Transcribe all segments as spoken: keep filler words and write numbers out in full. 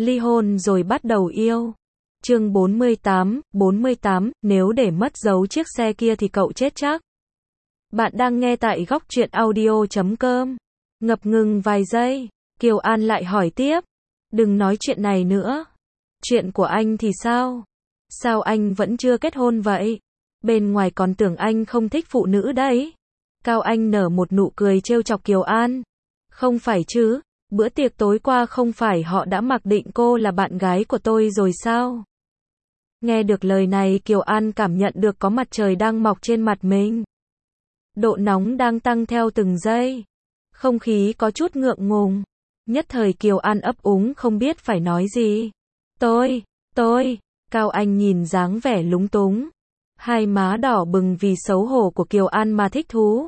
ly hôn rồi bắt đầu yêu. Chương bốn mươi tám, bốn mươi tám, nếu để mất dấu chiếc xe kia thì cậu chết chắc. Bạn đang nghe tại góc truyện audio chấm com. Ngập ngừng vài giây, Kiều An lại hỏi tiếp. Đừng nói chuyện này nữa. Chuyện của anh thì sao? Sao anh vẫn chưa kết hôn vậy? Bên ngoài còn tưởng anh không thích phụ nữ đấy. Cao Anh nở một nụ cười trêu chọc Kiều An. Không phải chứ, bữa tiệc tối qua không phải họ đã mặc định cô là bạn gái của tôi rồi sao? Nghe được lời này Kiều An cảm nhận được có mặt trời đang mọc trên mặt mình. Độ nóng đang tăng theo từng giây. Không khí có chút ngượng ngùng. Nhất thời Kiều An ấp úng không biết phải nói gì. Tôi, tôi, Cao Anh nhìn dáng vẻ lúng túng. Hai má đỏ bừng vì xấu hổ của Kiều An mà thích thú.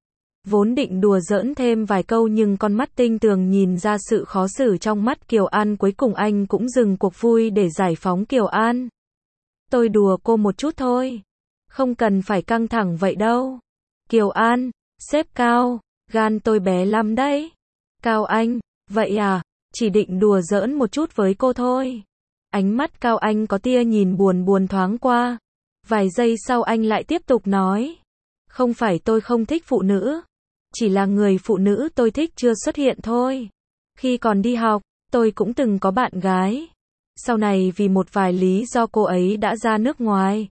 Vốn định đùa giỡn thêm vài câu nhưng con mắt tinh tường nhìn ra sự khó xử trong mắt Kiều An, cuối cùng anh cũng dừng cuộc vui để giải phóng Kiều An. Tôi đùa cô một chút thôi. Không cần phải căng thẳng vậy đâu. Kiều An, sếp Cao, gan tôi bé lắm đấy. Cao Anh, vậy à, chỉ định đùa giỡn một chút với cô thôi. Ánh mắt Cao Anh có tia nhìn buồn buồn thoáng qua. Vài giây sau anh lại tiếp tục nói. Không phải tôi không thích phụ nữ. Chỉ là người phụ nữ tôi thích chưa xuất hiện thôi. Khi còn đi học, tôi cũng từng có bạn gái. Sau này vì một vài lý do cô ấy đã ra nước ngoài.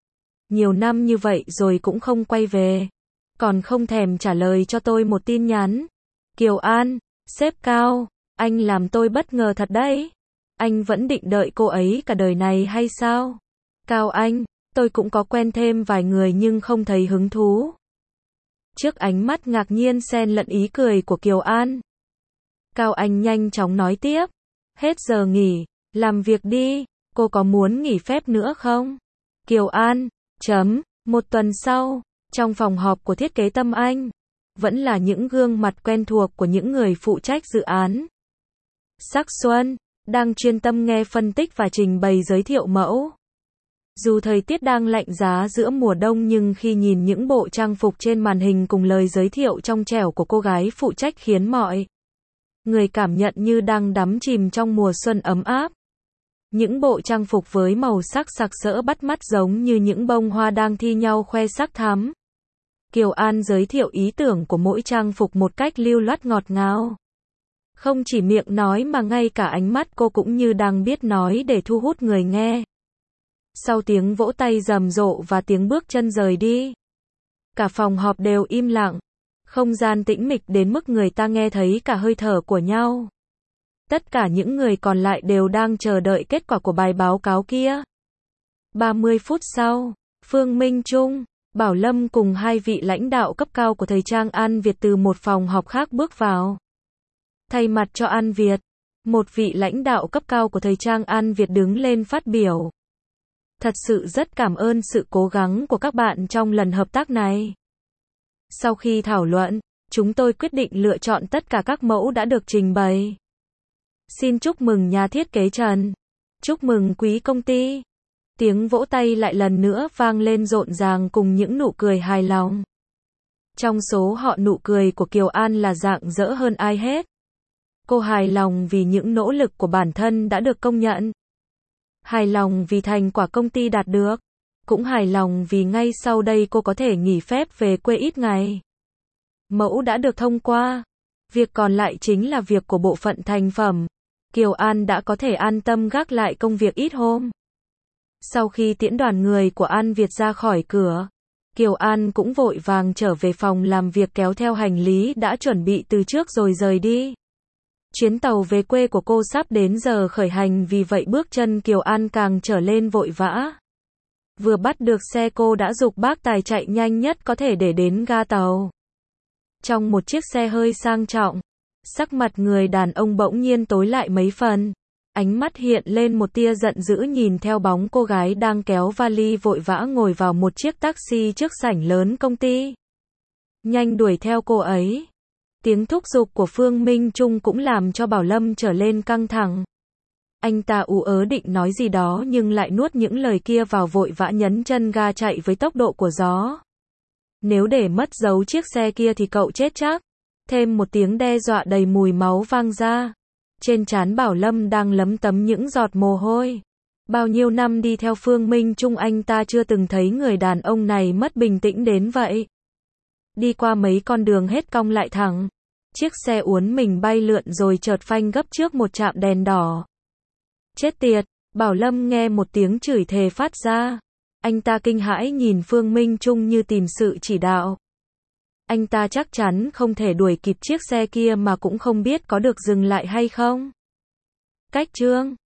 Nhiều năm như vậy rồi cũng không quay về. Còn không thèm trả lời cho tôi một tin nhắn. Kiều An, sếp Cao, anh làm tôi bất ngờ thật đấy. Anh vẫn định đợi cô ấy cả đời này hay sao? Cao Anh, tôi cũng có quen thêm vài người nhưng không thấy hứng thú. Trước ánh mắt ngạc nhiên xen lẫn ý cười của Kiều An, Cao Anh nhanh chóng nói tiếp. Hết giờ nghỉ, làm việc đi, cô có muốn nghỉ phép nữa không? Kiều An, chấm, một tuần sau, trong phòng họp của thiết kế Tâm Anh, vẫn là những gương mặt quen thuộc của những người phụ trách dự án. Sắc Xuân, đang chuyên tâm nghe phân tích và trình bày giới thiệu mẫu. Dù thời tiết đang lạnh giá giữa mùa đông nhưng khi nhìn những bộ trang phục trên màn hình cùng lời giới thiệu trong trẻo của cô gái phụ trách khiến mọi người cảm nhận như đang đắm chìm trong mùa xuân ấm áp. Những bộ trang phục với màu sắc sặc sỡ bắt mắt giống như những bông hoa đang thi nhau khoe sắc thắm. Kiều An giới thiệu ý tưởng của mỗi trang phục một cách lưu loát ngọt ngào. Không chỉ miệng nói mà ngay cả ánh mắt cô cũng như đang biết nói để thu hút người nghe. Sau tiếng vỗ tay rầm rộ và tiếng bước chân rời đi, cả phòng họp đều im lặng. Không gian tĩnh mịch đến mức người ta nghe thấy cả hơi thở của nhau. Tất cả những người còn lại đều đang chờ đợi kết quả của bài báo cáo kia. ba mươi phút sau, Phương Minh Trung, Bảo Lâm cùng hai vị lãnh đạo cấp cao của thời trang An Việt từ một phòng họp khác bước vào. Thay mặt cho An Việt, một vị lãnh đạo cấp cao của thời trang An Việt đứng lên phát biểu. Thật sự rất cảm ơn sự cố gắng của các bạn trong lần hợp tác này. Sau khi thảo luận, chúng tôi quyết định lựa chọn tất cả các mẫu đã được trình bày. Xin chúc mừng nhà thiết kế Trần. Chúc mừng quý công ty. Tiếng vỗ tay lại lần nữa vang lên rộn ràng cùng những nụ cười hài lòng. Trong số họ nụ cười của Kiều An là rạng rỡ hơn ai hết. Cô hài lòng vì những nỗ lực của bản thân đã được công nhận. Hài lòng vì thành quả công ty đạt được. Cũng hài lòng vì ngay sau đây cô có thể nghỉ phép về quê ít ngày. Mẫu đã được thông qua. Việc còn lại chính là việc của bộ phận thành phẩm. Kiều An đã có thể an tâm gác lại công việc ít hôm. Sau khi tiễn đoàn người của An Việt ra khỏi cửa, Kiều An cũng vội vàng trở về phòng làm việc kéo theo hành lý đã chuẩn bị từ trước rồi rời đi. Chuyến tàu về quê của cô sắp đến giờ khởi hành, vì vậy bước chân Kiều An càng trở lên vội vã. Vừa bắt được xe cô đã giục bác tài chạy nhanh nhất có thể để đến ga tàu. Trong một chiếc xe hơi sang trọng, sắc mặt người đàn ông bỗng nhiên tối lại mấy phần. Ánh mắt hiện lên một tia giận dữ nhìn theo bóng cô gái đang kéo vali vội vã ngồi vào một chiếc taxi trước sảnh lớn công ty. Nhanh đuổi theo cô ấy. Tiếng thúc giục của Phương Minh Trung cũng làm cho Bảo Lâm trở lên căng thẳng. Anh ta ú ớ định nói gì đó nhưng lại nuốt những lời kia vào, vội vã nhấn chân ga chạy với tốc độ của gió. Nếu để mất dấu chiếc xe kia thì cậu chết chắc. Thêm một tiếng đe dọa đầy mùi máu vang ra. Trên trán Bảo Lâm đang lấm tấm những giọt mồ hôi. Bao nhiêu năm đi theo Phương Minh Trung anh ta chưa từng thấy người đàn ông này mất bình tĩnh đến vậy. Đi qua mấy con đường hết cong lại thẳng. Chiếc xe uốn mình bay lượn rồi chợt phanh gấp trước một trạm đèn đỏ. Chết tiệt, Bảo Lâm nghe một tiếng chửi thề phát ra. Anh ta kinh hãi nhìn Phương Minh Trung như tìm sự chỉ đạo. Anh ta chắc chắn không thể đuổi kịp chiếc xe kia mà cũng không biết có được dừng lại hay không. Cách chương